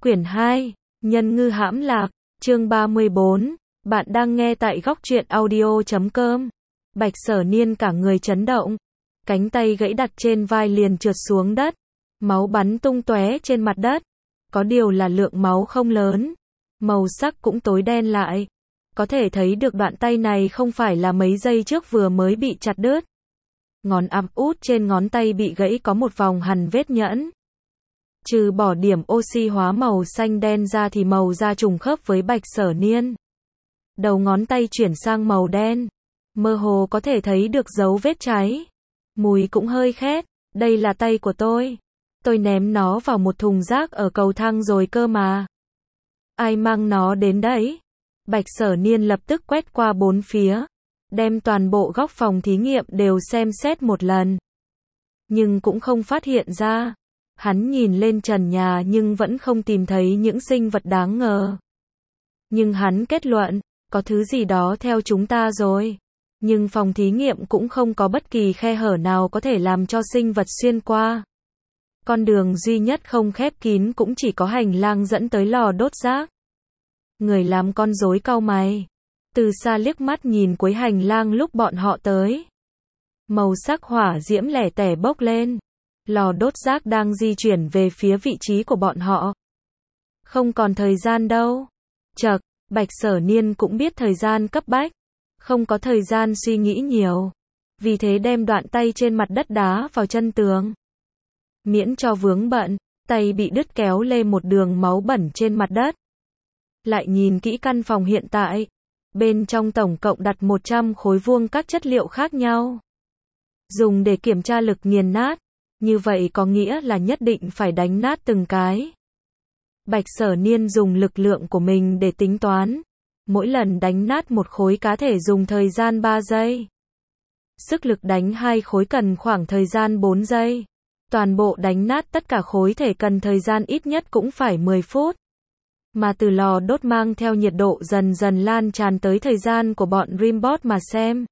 Quyển 2, Nhân ngư hãm lạc, chương 34, bạn đang nghe tại góc truyện audio.com. Bạch Sở Niên cả người chấn động, cánh tay gãy đặt trên vai liền trượt xuống đất, máu bắn tung tóe trên mặt đất. Có điều là lượng máu không lớn, màu sắc cũng tối đen lại. Có thể thấy được đoạn tay này không phải là mấy giây trước vừa mới bị chặt đứt. Ngón áp út trên ngón tay bị gãy có một vòng hằn vết nhẫn. Trừ bỏ điểm oxy hóa màu xanh đen ra thì màu da trùng khớp với Bạch Sở Niên. Đầu ngón tay chuyển sang màu đen, mơ hồ có thể thấy được dấu vết cháy. Mùi cũng hơi khét, đây là tay của tôi. Tôi ném nó vào một thùng rác ở cầu thang rồi cơ mà. Ai mang nó đến đấy? Bạch Sở Niên lập tức quét qua bốn phía, đem toàn bộ góc phòng thí nghiệm đều xem xét một lần. Nhưng cũng không phát hiện ra. Hắn nhìn lên trần nhà nhưng vẫn không tìm thấy những sinh vật đáng ngờ. Nhưng hắn kết luận, có thứ gì đó theo chúng ta rồi. Nhưng phòng thí nghiệm cũng không có bất kỳ khe hở nào có thể làm cho sinh vật xuyên qua. Con đường duy nhất không khép kín cũng chỉ có hành lang dẫn tới lò đốt rác. Người làm con rối cau mày, từ xa liếc mắt nhìn cuối hành lang lúc bọn họ tới. Màu sắc hỏa diễm lẻ tẻ bốc lên. Lò đốt rác đang di chuyển về phía vị trí của bọn họ. Không còn thời gian đâu. Chậc, Bạch Sở Niên cũng biết thời gian cấp bách. Không có thời gian suy nghĩ nhiều. Vì thế đem đoạn tay trên mặt đất đá vào chân tường. Miễn cho vướng bận, tay bị đứt kéo lê một đường máu bẩn trên mặt đất. Lại nhìn kỹ căn phòng hiện tại. Bên trong tổng cộng đặt 100 khối vuông các chất liệu khác nhau. Dùng để kiểm tra lực nghiền nát. Như vậy có nghĩa là nhất định phải đánh nát từng cái. Bạch Sở Niên dùng lực lượng của mình để tính toán. Mỗi lần đánh nát một khối cá thể dùng thời gian 3 giây. Sức lực đánh 2 khối cần khoảng thời gian 4 giây. Toàn bộ đánh nát tất cả khối thể cần thời gian ít nhất cũng phải 10 phút. Mà từ lò đốt mang theo nhiệt độ dần dần lan tràn tới thời gian của bọn Rimbot mà xem.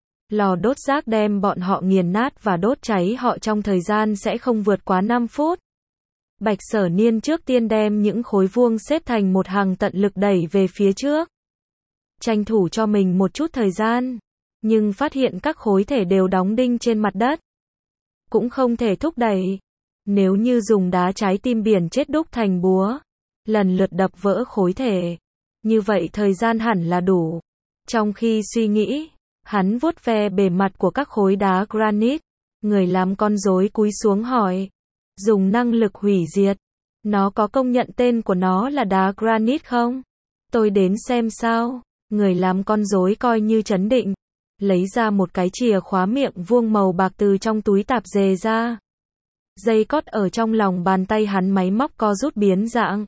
Lò đốt rác đem bọn họ nghiền nát và đốt cháy họ trong thời gian sẽ không vượt quá 5 phút. Bạch Sở Niên trước tiên đem những khối vuông xếp thành một hàng tận lực đẩy về phía trước. Tranh thủ cho mình một chút thời gian. Nhưng phát hiện các khối thể đều đóng đinh trên mặt đất. Cũng không thể thúc đẩy. Nếu như dùng đá trái tim biển chết đúc thành búa, lần lượt đập vỡ khối thể. Như vậy thời gian hẳn là đủ. Trong khi suy nghĩ, hắn vuốt ve bề mặt của các khối đá granite. Người làm con rối cúi xuống hỏi. Dùng năng lực hủy diệt. Nó có công nhận tên của nó là đá granite không? Tôi đến xem sao. Người làm con rối coi như trấn định. Lấy ra một cái chìa khóa miệng vuông màu bạc từ trong túi tạp dề ra. Dây cót ở trong lòng bàn tay hắn máy móc co rút biến dạng.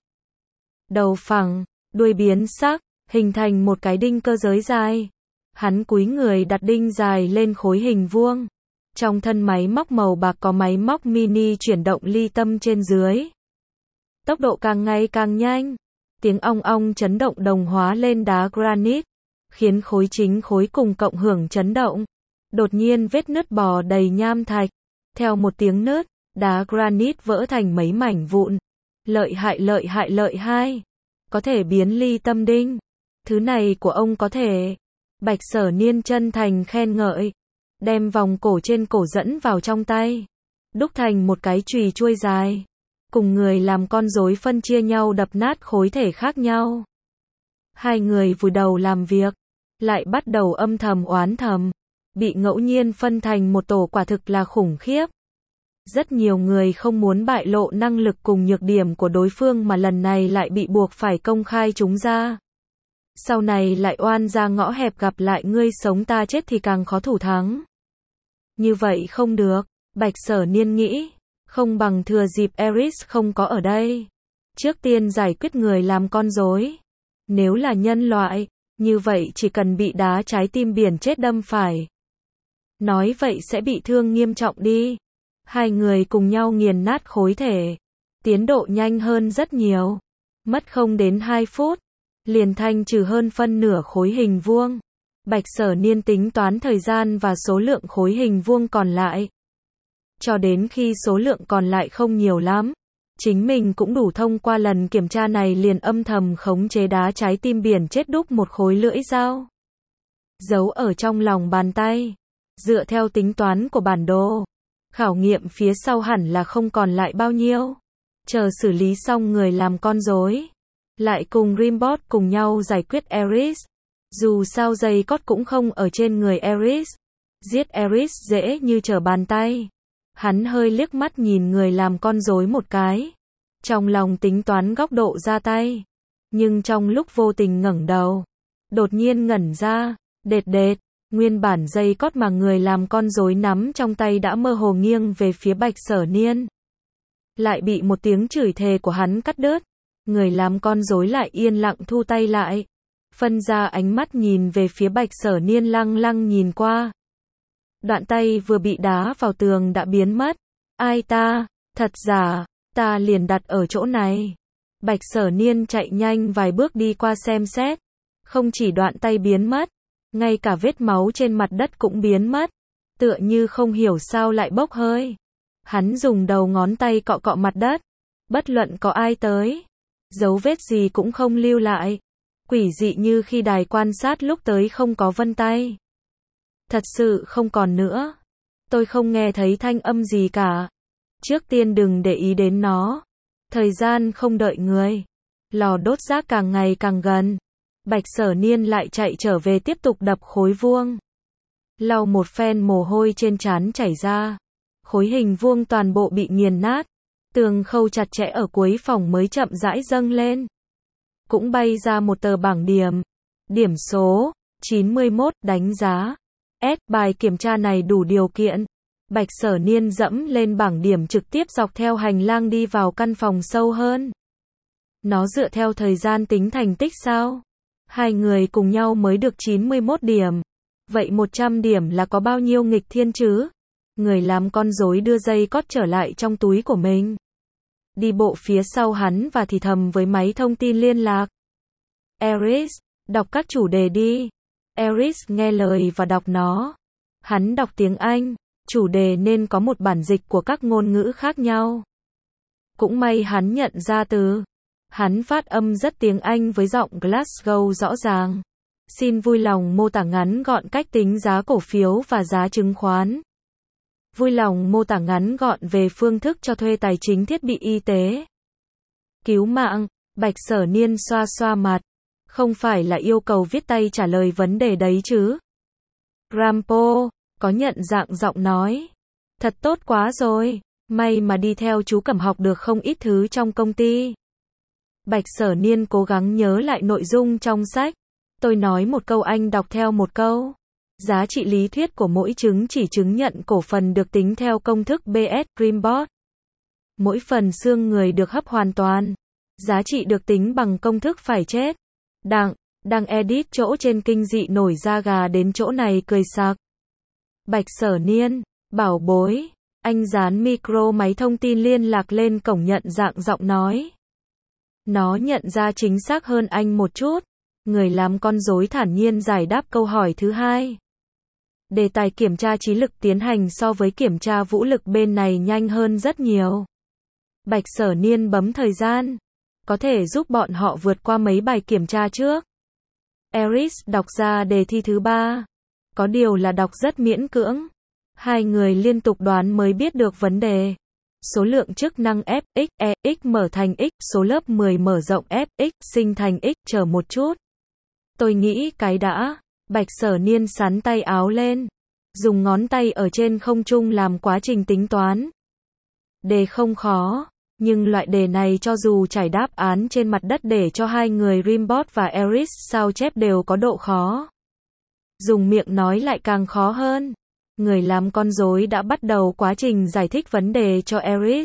Đầu phẳng, đuôi biến sắc, hình thành một cái đinh cơ giới dài. Hắn cúi người đặt đinh dài lên khối hình vuông. Trong thân máy móc màu bạc có máy móc mini chuyển động ly tâm trên dưới. Tốc độ càng ngày càng nhanh. Tiếng ong ong chấn động đồng hóa lên đá granite, khiến khối chính khối cùng cộng hưởng chấn động. Đột nhiên vết nứt bò đầy nham thạch. Theo một tiếng nứt, đá granite vỡ thành mấy mảnh vụn. Lợi hại lợi hại lợi hai. Có thể biến ly tâm đinh. Thứ này của ông có thể. Bạch Sở Niên chân thành khen ngợi. Đem vòng cổ trên cổ dẫn vào trong tay. Đúc thành một cái chùy chuôi dài. Cùng người làm con rối phân chia nhau đập nát khối thể khác nhau. Hai người vùi đầu làm việc. Lại bắt đầu âm thầm oán thầm. Bị ngẫu nhiên phân thành một tổ quả thực là khủng khiếp. Rất nhiều người không muốn bại lộ năng lực cùng nhược điểm của đối phương mà lần này lại bị buộc phải công khai chúng ra. Sau này lại oan ra ngõ hẹp gặp lại ngươi sống ta chết thì càng khó thủ thắng. Như vậy không được, Bạch Sở Niên nghĩ, không bằng thừa dịp Eris không có ở đây. Trước tiên giải quyết người làm con rối. Nếu là nhân loại, như vậy chỉ cần bị đá trái tim biển chết đâm phải. Nói vậy sẽ bị thương nghiêm trọng đi. Hai người cùng nhau nghiền nát khối thể. Tiến độ nhanh hơn rất nhiều. Mất không đến 2 phút. Liền thanh trừ hơn phân nửa khối hình vuông. Bạch Sở Niên tính toán thời gian và số lượng khối hình vuông còn lại. Cho đến khi số lượng còn lại không nhiều lắm, Chính mình cũng đủ thông qua lần kiểm tra này liền âm thầm khống chế đá trái tim biển chết đúc một khối lưỡi dao. Giấu ở trong lòng bàn tay. Dựa theo tính toán của bản đồ. Khảo nghiệm phía sau hẳn là không còn lại bao nhiêu. Chờ xử lý xong người làm con rối. Lại cùng Rimbot cùng nhau giải quyết Eris. Dù sao dây cót cũng không ở trên người Eris. Giết Eris dễ như trở bàn tay. Hắn hơi liếc mắt nhìn người làm con rối một cái. Trong lòng tính toán góc độ ra tay. Nhưng trong lúc vô tình ngẩng đầu. Đột nhiên ngẩn ra. Đệt đệt. Nguyên bản dây cót mà người làm con rối nắm trong tay đã mơ hồ nghiêng về phía Bạch Sở Niên. Lại bị một tiếng chửi thề của hắn cắt đứt. Người làm con rối lại yên lặng thu tay lại. Phân ra ánh mắt nhìn về phía Bạch Sở Niên lăng lăng nhìn qua. Đoạn tay vừa bị đá vào tường đã biến mất. Ai ta? Thật giả? Ta liền đặt ở chỗ này. Bạch Sở Niên chạy nhanh vài bước đi qua xem xét. Không chỉ đoạn tay biến mất. Ngay cả vết máu trên mặt đất cũng biến mất. Tựa như không hiểu sao lại bốc hơi. Hắn dùng đầu ngón tay cọ cọ mặt đất. Bất luận có ai tới. Dấu vết gì cũng không lưu lại. Quỷ dị như khi đài quan sát lúc tới không có vân tay. Thật sự không còn nữa. Tôi không nghe thấy thanh âm gì cả. Trước tiên đừng để ý đến nó. Thời gian không đợi người. Lò đốt rác càng ngày càng gần. Bạch Sở Niên lại chạy trở về tiếp tục đập khối vuông. Lau một phen mồ hôi trên trán chảy ra. Khối hình vuông toàn bộ bị nghiền nát. Tường khâu chặt chẽ ở cuối phòng mới chậm rãi dâng lên. Cũng bay ra một tờ bảng điểm. Điểm số 91 đánh giá S. Bài kiểm tra này đủ điều kiện. Bạch Sở Niên dẫm lên bảng điểm trực tiếp dọc theo hành lang đi vào căn phòng sâu hơn. Nó dựa theo thời gian tính thành tích sao? Hai người cùng nhau mới được 91 điểm. Vậy 100 điểm là có bao nhiêu nghịch thiên chứ? Người làm con rối đưa dây cót trở lại trong túi của mình. Đi bộ phía sau hắn và thì thầm với máy thông tin liên lạc. Eris, đọc các chủ đề đi. Eris nghe lời và đọc nó. Hắn đọc tiếng Anh, chủ đề nên có một bản dịch của các ngôn ngữ khác nhau. Cũng may hắn nhận ra từ. Hắn phát âm rất tiếng Anh với giọng Glasgow rõ ràng. Xin vui lòng mô tả ngắn gọn cách tính giá cổ phiếu và giá chứng khoán. Vui lòng mô tả ngắn gọn về phương thức cho thuê tài chính thiết bị y tế. Cứu mạng, Bạch Sở Niên xoa xoa mặt. Không phải là yêu cầu viết tay trả lời vấn đề đấy chứ. Rampo, có nhận dạng giọng nói. Thật tốt quá rồi, may mà đi theo chú Cẩm học được không ít thứ trong công ty. Bạch Sở Niên cố gắng nhớ lại nội dung trong sách. Tôi nói một câu anh đọc theo một câu. Giá trị lý thuyết của mỗi chứng chỉ chứng nhận cổ phần được tính theo công thức BS Greenbot. Mỗi phần xương người được hấp hoàn toàn. Giá trị được tính bằng công thức phải chết. Đang edit chỗ trên kinh dị nổi da gà đến chỗ này cười sặc. Bạch Sở Niên, bảo bối, anh dán micro máy thông tin liên lạc lên cổng nhận dạng giọng nói. Nó nhận ra chính xác hơn anh một chút. Người làm con rối thản nhiên giải đáp câu hỏi thứ hai. Đề tài kiểm tra trí lực tiến hành so với kiểm tra vũ lực bên này nhanh hơn rất nhiều. Bạch Sở Niên bấm thời gian. Có thể giúp bọn họ vượt qua mấy bài kiểm tra trước. Eris đọc ra đề thi thứ 3. Có điều là đọc rất miễn cưỡng. Hai người liên tục đoán mới biết được vấn đề. Số lượng chức năng f, x, e, x mở thành x, số lớp 10 mở rộng f, x sinh thành x, chờ một chút. Tôi nghĩ cái đã. Bạch Sở Niên sắn tay áo lên. Dùng ngón tay ở trên không trung làm quá trình tính toán. Đề không khó. Nhưng loại đề này cho dù trải đáp án trên mặt đất để cho hai người Rimbot và Eris sao chép đều có độ khó. Dùng miệng nói lại càng khó hơn. Người làm con rối đã bắt đầu quá trình giải thích vấn đề cho Eris.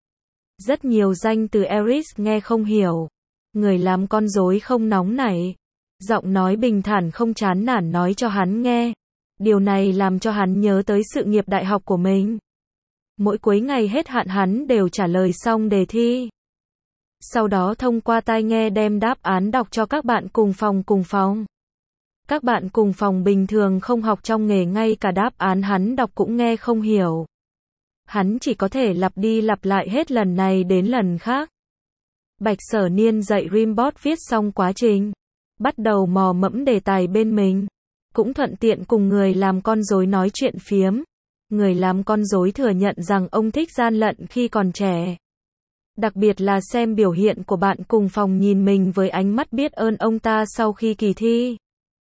Rất nhiều danh từ Eris nghe không hiểu. Người làm con rối không nóng nảy. Giọng nói bình thản không chán nản nói cho hắn nghe. Điều này làm cho hắn nhớ tới sự nghiệp đại học của mình. Mỗi cuối ngày hết hạn hắn đều trả lời xong đề thi. Sau đó thông qua tai nghe đem đáp án đọc cho các bạn cùng phòng. Các bạn cùng phòng bình thường không học trong nghề ngay cả đáp án hắn đọc cũng nghe không hiểu. Hắn chỉ có thể lặp đi lặp lại hết lần này đến lần khác. Bạch Sở Niên dạy Rimbot viết xong quá trình, bắt đầu mò mẫm đề tài bên mình, cũng thuận tiện cùng người làm con rối nói chuyện phiếm. Người làm con rối thừa nhận rằng ông thích gian lận khi còn trẻ. Đặc biệt là xem biểu hiện của bạn cùng phòng nhìn mình với ánh mắt biết ơn ông ta sau khi kỳ thi.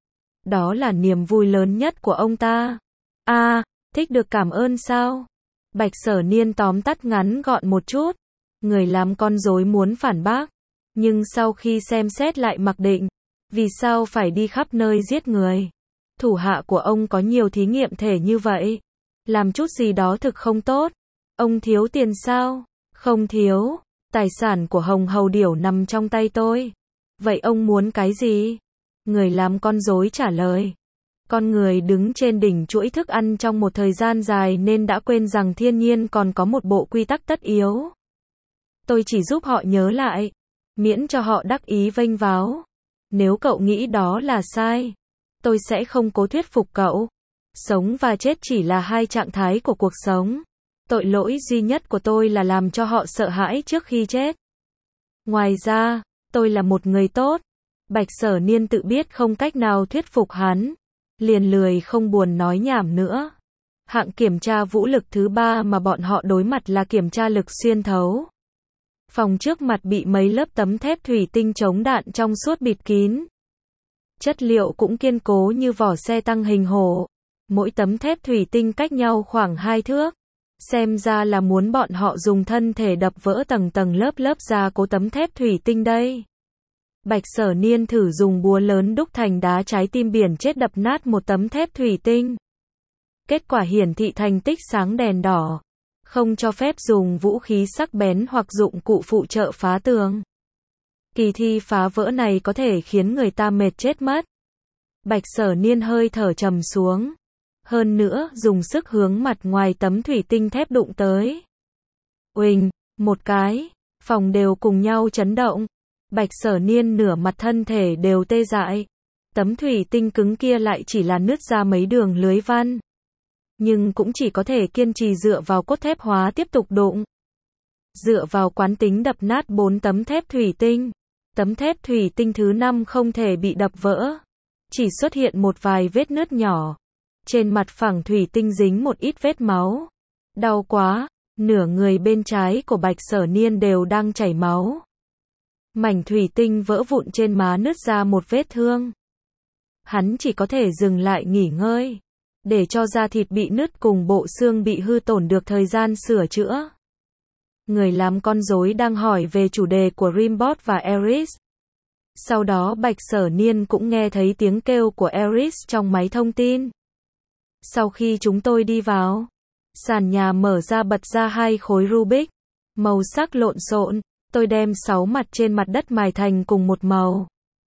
Đó là niềm vui lớn nhất của ông ta. Thích được cảm ơn sao? Bạch Sở Niên tóm tắt ngắn gọn một chút. Người làm con rối muốn phản bác, nhưng sau khi xem xét lại mặc định, vì sao phải đi khắp nơi giết người? Thủ hạ của ông có nhiều thí nghiệm thể như vậy. Làm chút gì đó thực không tốt. Ông thiếu tiền sao? Không thiếu. Tài sản của Hồng Hầu Điểu nằm trong tay tôi. Vậy ông muốn cái gì? Người làm con rối trả lời. Con người đứng trên đỉnh chuỗi thức ăn trong một thời gian dài nên đã quên rằng thiên nhiên còn có một bộ quy tắc tất yếu. Tôi chỉ giúp họ nhớ lại, miễn cho họ đắc ý vênh váo. Nếu cậu nghĩ đó là sai, tôi sẽ không cố thuyết phục cậu. Sống và chết chỉ là hai trạng thái của cuộc sống. Tội lỗi duy nhất của tôi là làm cho họ sợ hãi trước khi chết. Ngoài ra, tôi là một người tốt. Bạch Sở Niên tự biết không cách nào thuyết phục hắn, liền lười không buồn nói nhảm nữa. Hạng kiểm tra vũ lực thứ 3 mà bọn họ đối mặt là kiểm tra lực xuyên thấu. Phòng trước mặt bị mấy lớp tấm thép thủy tinh chống đạn trong suốt bịt kín. Chất liệu cũng kiên cố như vỏ xe tăng hình hổ. Mỗi tấm thép thủy tinh cách nhau khoảng 2 thước. Xem ra là muốn bọn họ dùng thân thể đập vỡ tầng tầng lớp lớp gia cố tấm thép thủy tinh đây. Bạch Sở Niên thử dùng búa lớn đúc thành đá trái tim biển chết đập nát một tấm thép thủy tinh. Kết quả hiển thị thành tích sáng đèn đỏ. Không cho phép dùng vũ khí sắc bén hoặc dụng cụ phụ trợ phá tường. Kỳ thi phá vỡ này có thể khiến người ta mệt chết mất. Bạch Sở Niên hơi thở trầm xuống. Hơn nữa, dùng sức hướng mặt ngoài tấm thủy tinh thép đụng tới. Uỳnh, một cái, phòng đều cùng nhau chấn động. Bạch Sở Niên nửa mặt thân thể đều tê dại. Tấm thủy tinh cứng kia lại chỉ là nứt ra mấy đường lưới văn. Nhưng cũng chỉ có thể kiên trì dựa vào cốt thép hóa tiếp tục đụng. Dựa vào quán tính đập nát 4 tấm thép thủy tinh. Tấm thép thủy tinh thứ 5 không thể bị đập vỡ. Chỉ xuất hiện một vài vết nứt nhỏ. Trên mặt phẳng thủy tinh dính một ít vết máu. Đau quá, nửa người bên trái của Bạch Sở Niên đều đang chảy máu. Mảnh thủy tinh vỡ vụn trên má nứt ra một vết thương. Hắn chỉ có thể dừng lại nghỉ ngơi, để cho da thịt bị nứt cùng bộ xương bị hư tổn được thời gian sửa chữa. Người làm con rối đang hỏi về chủ đề của Rimbot và Eris. Sau đó Bạch Sở Niên cũng nghe thấy tiếng kêu của Eris trong máy thông tin. Sau khi chúng tôi đi vào, sàn nhà mở ra bật ra 2 khối Rubik, màu sắc lộn xộn, tôi đem 6 mặt trên mặt đất mài thành cùng một màu.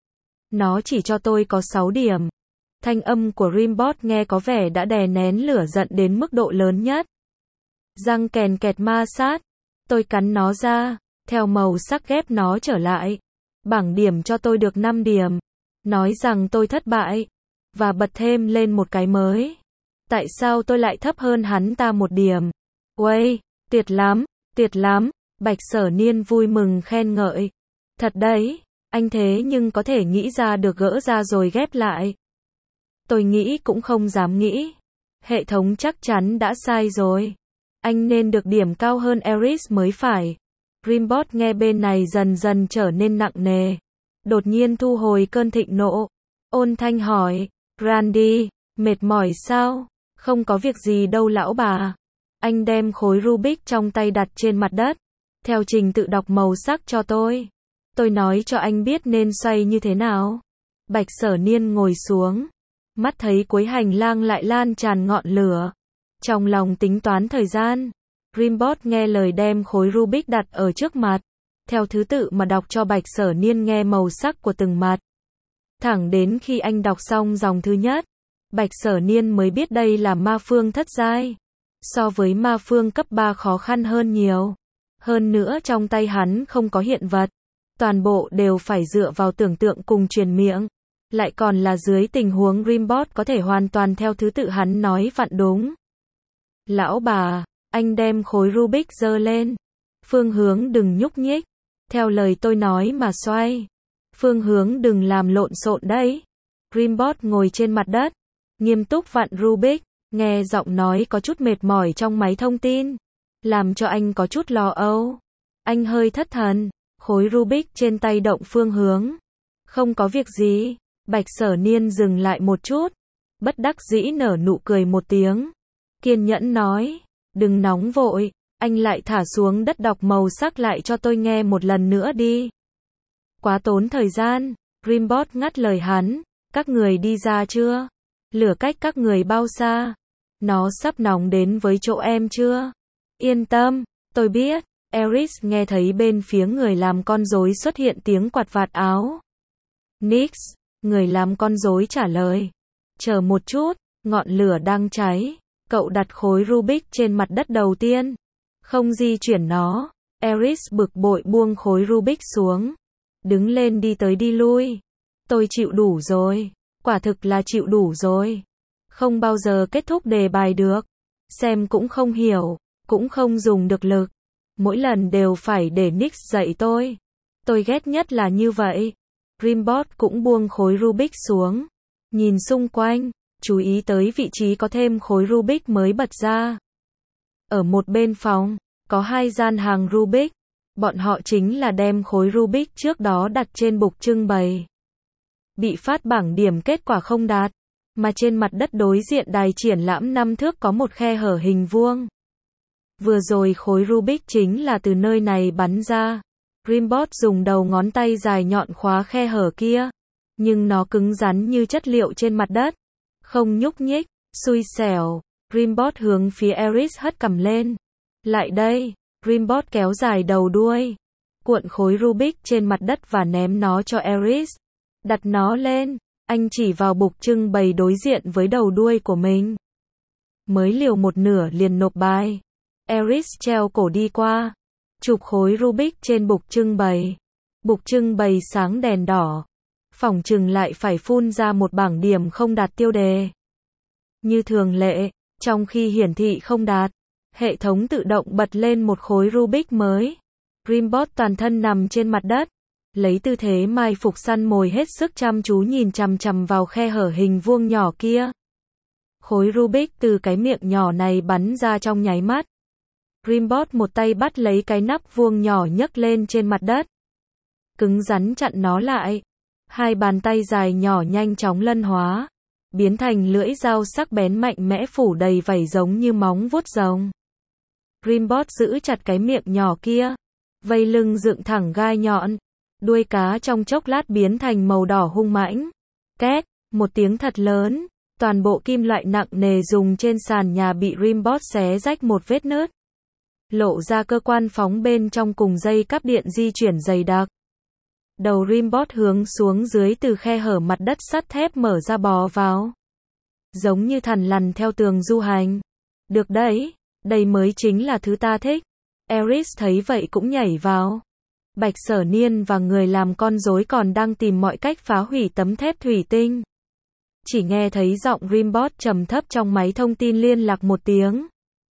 Nó chỉ cho tôi có 6 điểm. Thanh âm của Rimbot nghe có vẻ đã đè nén lửa giận đến mức độ lớn nhất. Răng kèn kẹt ma sát, tôi cắn nó ra, theo màu sắc ghép nó trở lại. Bảng điểm cho tôi được 5 điểm. Nói rằng tôi thất bại, và bật thêm lên một cái mới. Tại sao tôi lại thấp hơn hắn ta 1 điểm? Uầy, tuyệt lắm, Bạch Sở Niên vui mừng khen ngợi. Thật đấy, anh thế nhưng có thể nghĩ ra được gỡ ra rồi ghép lại. Tôi nghĩ cũng không dám nghĩ. Hệ thống chắc chắn đã sai rồi. Anh nên được điểm cao hơn Eris mới phải. Rimbot nghe bên này dần dần trở nên nặng nề. Đột nhiên thu hồi cơn thịnh nộ. Ôn thanh hỏi, Randy, mệt mỏi sao? Không có việc gì đâu lão bà. Anh đem khối Rubik trong tay đặt trên mặt đất. Theo trình tự đọc màu sắc cho tôi. Tôi nói cho anh biết nên xoay như thế nào. Bạch Sở Niên ngồi xuống. Mắt thấy cuối hành lang lại lan tràn ngọn lửa. Trong lòng tính toán thời gian. Rimbot nghe lời đem khối Rubik đặt ở trước mặt. Theo thứ tự mà đọc cho Bạch Sở Niên nghe màu sắc của từng mặt. Thẳng đến khi anh đọc xong dòng thứ nhất. Bạch Sở Niên mới biết đây là ma phương thất giai. So với ma phương cấp 3 khó khăn hơn nhiều. Hơn nữa trong tay hắn không có hiện vật. Toàn bộ đều phải dựa vào tưởng tượng cùng truyền miệng. Lại còn là dưới tình huống Rimbot có thể hoàn toàn theo thứ tự hắn nói vặn đúng. Lão bà, Anh đem khối Rubik giơ lên. Phương hướng đừng nhúc nhích. Theo lời tôi nói mà xoay. Phương hướng đừng làm lộn xộn đấy. Rimbot ngồi trên mặt đất, nghiêm túc vặn Rubik, nghe giọng nói có chút mệt mỏi trong máy thông tin, làm cho anh có chút lo âu. Anh hơi thất thần, khối Rubik trên tay động phương hướng. Không có việc gì. Bạch Sở Niên dừng lại một chút, bất đắc dĩ nở nụ cười một tiếng. Kiên nhẫn nói, đừng nóng vội, anh lại thả xuống đất đọc màu sắc lại cho tôi nghe một lần nữa đi. Quá tốn thời gian. Rimbot ngắt lời hắn, các người đi ra chưa? Lửa cách các người bao xa? Nó sắp nóng đến với chỗ em chưa? Yên tâm, tôi biết. Eris nghe thấy bên phía người làm con rối xuất hiện tiếng quạt vạt áo. Nix, người làm con rối trả lời. Chờ một chút, ngọn lửa đang cháy. Cậu đặt khối Rubik trên mặt đất đầu tiên. Không di chuyển nó. Eris bực bội buông khối Rubik xuống. Đứng lên đi tới đi lui. Tôi chịu đủ rồi. Quả thực là chịu đủ rồi. Không bao giờ kết thúc đề bài được. Xem cũng không hiểu, cũng không dùng được lực. Mỗi lần đều phải để Nix dạy tôi. Tôi ghét nhất là như vậy. Rimbot cũng buông khối Rubik xuống. Nhìn xung quanh, chú ý tới vị trí có thêm khối Rubik mới bật ra. Ở một bên phòng, có 2 gian hàng Rubik. Bọn họ chính là đem khối Rubik trước đó đặt trên bục trưng bày. Bị phát bảng điểm kết quả không đạt. Mà trên mặt đất đối diện đài triển lãm 5 thước có một khe hở hình vuông. Vừa rồi khối Rubik chính là từ nơi này bắn ra. Rimbot dùng đầu ngón tay dài nhọn khóa khe hở kia. Nhưng nó cứng rắn như chất liệu trên mặt đất. Không nhúc nhích, xui xẻo. Rimbot hướng phía Eris hất cằm lên. Lại đây. Rimbot kéo dài đầu đuôi. Cuộn khối Rubik trên mặt đất và ném nó cho Eris. Đặt nó lên. Anh chỉ vào bục trưng bày đối diện với đầu đuôi của mình. Mới liều một nửa liền nộp bài. Eris treo cổ đi qua. Chụp khối Rubik trên bục trưng bày. Bục trưng bày sáng đèn đỏ. Phỏng chừng lại phải phun ra một bảng điểm không đạt tiêu đề. Như thường lệ, trong khi hiển thị không đạt, hệ thống tự động bật lên một khối Rubik mới. Rimbot toàn thân nằm trên mặt đất. Lấy tư thế mai phục săn mồi hết sức chăm chú nhìn chằm chằm vào khe hở hình vuông nhỏ kia. Khối Rubik từ cái miệng nhỏ này bắn ra trong nháy mắt. Rimbot một tay bắt lấy cái nắp vuông nhỏ nhấc lên trên mặt đất. Cứng rắn chặn nó lại. 2 bàn tay dài nhỏ nhanh chóng lân hóa. Biến thành lưỡi dao sắc bén mạnh mẽ phủ đầy vảy giống như móng vuốt rồng. Rimbot giữ chặt cái miệng nhỏ kia. Vây lưng dựng thẳng gai nhọn. Đuôi cá trong chốc lát biến thành màu đỏ hung mãnh. Két, một tiếng thật lớn. Toàn bộ kim loại nặng nề dùng trên sàn nhà bị Rimbot xé rách một vết nứt. Lộ ra cơ quan phóng bên trong cùng dây cáp điện di chuyển dày đặc. Đầu Rimbot hướng xuống dưới từ khe hở mặt đất sắt thép mở ra bò vào. Giống như thằn lằn theo tường du hành. Được đấy, đây mới chính là thứ ta thích. Eris thấy vậy cũng nhảy vào. Bạch Sở Niên và người làm con rối còn đang tìm mọi cách phá hủy tấm thép thủy tinh. Chỉ nghe thấy giọng Rimbot trầm thấp trong máy thông tin liên lạc một tiếng.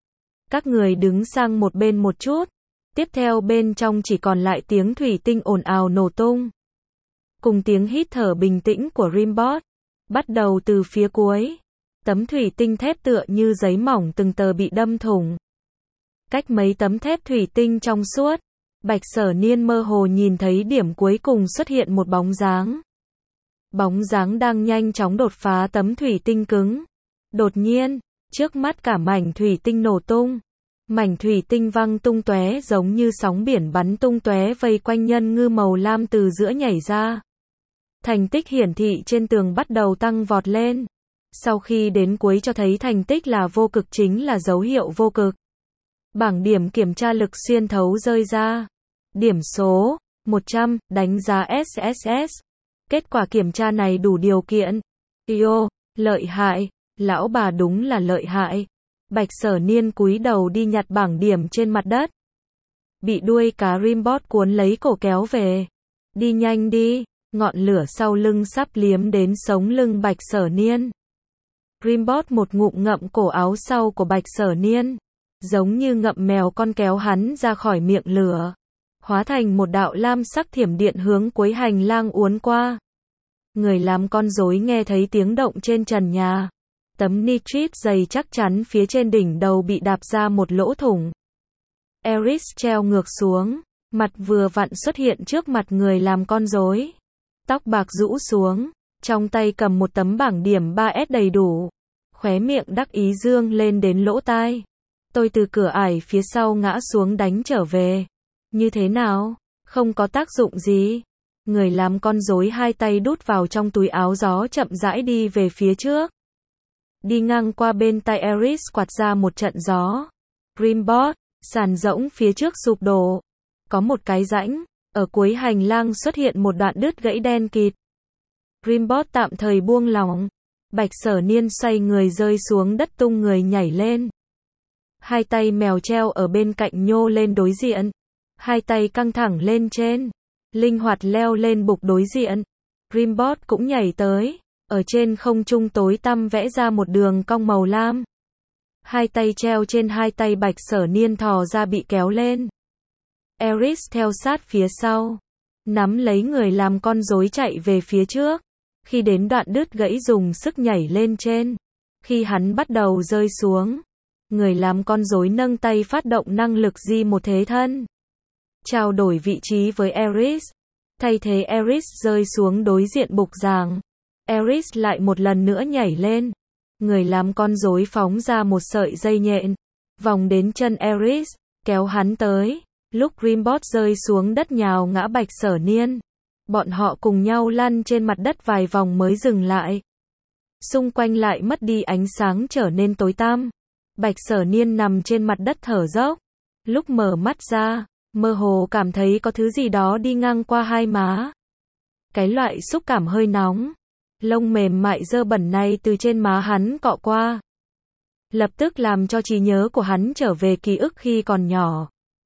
Các người đứng sang một bên một chút. Tiếp theo bên trong chỉ còn lại tiếng thủy tinh ồn ào nổ tung. Cùng tiếng hít thở bình tĩnh của Rimbot. Bắt đầu từ phía cuối. Tấm thủy tinh thép tựa như giấy mỏng từng tờ bị đâm thủng. Cách mấy tấm thép thủy tinh trong suốt. Bạch Sở Niên mơ hồ nhìn thấy điểm cuối cùng xuất hiện một bóng dáng. Bóng dáng đang nhanh chóng đột phá tấm thủy tinh cứng. Đột nhiên, trước mắt cả mảnh thủy tinh nổ tung. Mảnh thủy tinh văng tung tóe giống như sóng biển bắn tung tóe vây quanh nhân ngư màu lam từ giữa nhảy ra. Thành tích hiển thị trên tường bắt đầu tăng vọt lên. Sau khi đến cuối cho thấy thành tích là vô cực chính là dấu hiệu vô cực. Bảng điểm kiểm tra lực xuyên thấu rơi ra. Điểm số 100, đánh giá SSS. Kết quả kiểm tra này đủ điều kiện. Yo, lợi hại, lão bà đúng là lợi hại. Bạch Sở Niên cúi đầu đi nhặt bảng điểm trên mặt đất. Bị đuôi cá Rimbot cuốn lấy cổ kéo về. Đi nhanh đi, ngọn lửa sau lưng sắp liếm đến sống lưng Bạch Sở Niên. Rimbot một ngụm ngậm cổ áo sau của Bạch Sở Niên. giống như ngậm mèo con kéo hắn ra khỏi miệng lửa, hóa thành một đạo lam sắc thiểm điện hướng cuối hành lang uốn qua. Người làm con rối nghe thấy tiếng động trên trần nhà. Tấm nitrit dày chắc chắn phía trên đỉnh đầu bị đạp ra một lỗ thủng. Eris treo ngược xuống, mặt vừa vặn xuất hiện trước mặt người làm con rối. Tóc bạc rũ xuống, trong tay cầm một tấm bảng điểm 3S đầy đủ. Khóe miệng đắc ý dương lên đến lỗ tai. Tôi từ cửa ải phía sau ngã xuống đánh trở về. Như thế nào? Không có tác dụng gì. Người làm con rối hai tay đút vào trong túi áo gió chậm rãi đi về phía trước. Đi ngang qua bên tai Eris quạt ra một trận gió. Grimbot, sàn rỗng phía trước sụp đổ. Có một cái rãnh, ở cuối hành lang xuất hiện một đoạn đứt gãy đen kịt. Grimbot tạm thời buông lỏng. Bạch Sở Niên xoay người rơi xuống đất tung người nhảy lên. Hai tay mèo treo ở bên cạnh nhô lên đối diện. Hai tay căng thẳng lên trên. Linh hoạt leo lên bục đối diện. Grimbot cũng nhảy tới. Ở trên không trung tối tăm vẽ ra một đường cong màu lam. Hai tay treo trên hai tay Bạch Sở Niên thò ra bị kéo lên. Eris theo sát phía sau. Nắm lấy người làm con rối chạy về phía trước. Khi đến đoạn đứt gãy dùng sức nhảy lên trên. Khi hắn bắt đầu rơi xuống. Người làm con rối nâng tay phát động năng lực di một thế thân. Trao đổi vị trí với Eris. Thay thế Eris rơi xuống đối diện bục giảng. Eris lại một lần nữa nhảy lên. Người làm con rối phóng ra một sợi dây nhện. Vòng đến chân Eris. Kéo hắn tới. Lúc Grimbot rơi xuống đất nhào ngã Bạch Sở Niên. Bọn họ cùng nhau lăn trên mặt đất vài vòng mới dừng lại. Xung quanh lại mất đi ánh sáng trở nên tối tăm. Bạch Sở Niên nằm trên mặt đất thở dốc. Lúc mở mắt ra, mơ hồ cảm thấy có thứ gì đó đi ngang qua hai má. Cái loại xúc cảm hơi nóng. Lông mềm mại dơ bẩn này từ trên má hắn cọ qua. Lập tức làm cho trí nhớ của hắn trở về ký ức khi còn nhỏ.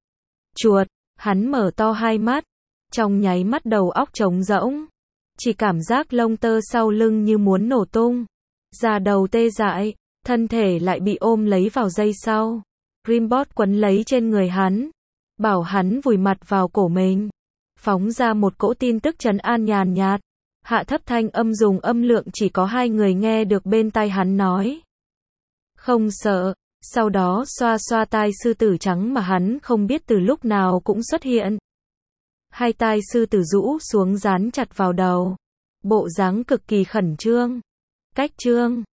Chuột, hắn mở to hai mắt. Trong nháy mắt đầu óc trống rỗng. Chỉ cảm giác lông tơ sau lưng như muốn nổ tung. Da đầu tê dại, thân thể lại bị ôm lấy vào giây sau. Grimbot quấn lấy trên người hắn. Bảo hắn vùi mặt vào cổ mình. Phóng ra một cỗ tin tức trấn an nhàn nhạt. Hạ thấp thanh âm dùng âm lượng chỉ có hai người nghe được bên tai hắn nói. Không sợ. Sau đó xoa xoa tai sư tử trắng mà hắn không biết từ lúc nào cũng xuất hiện. Hai tai sư tử rũ xuống dán chặt vào đầu. Bộ dáng cực kỳ khẩn trương. Cách trương.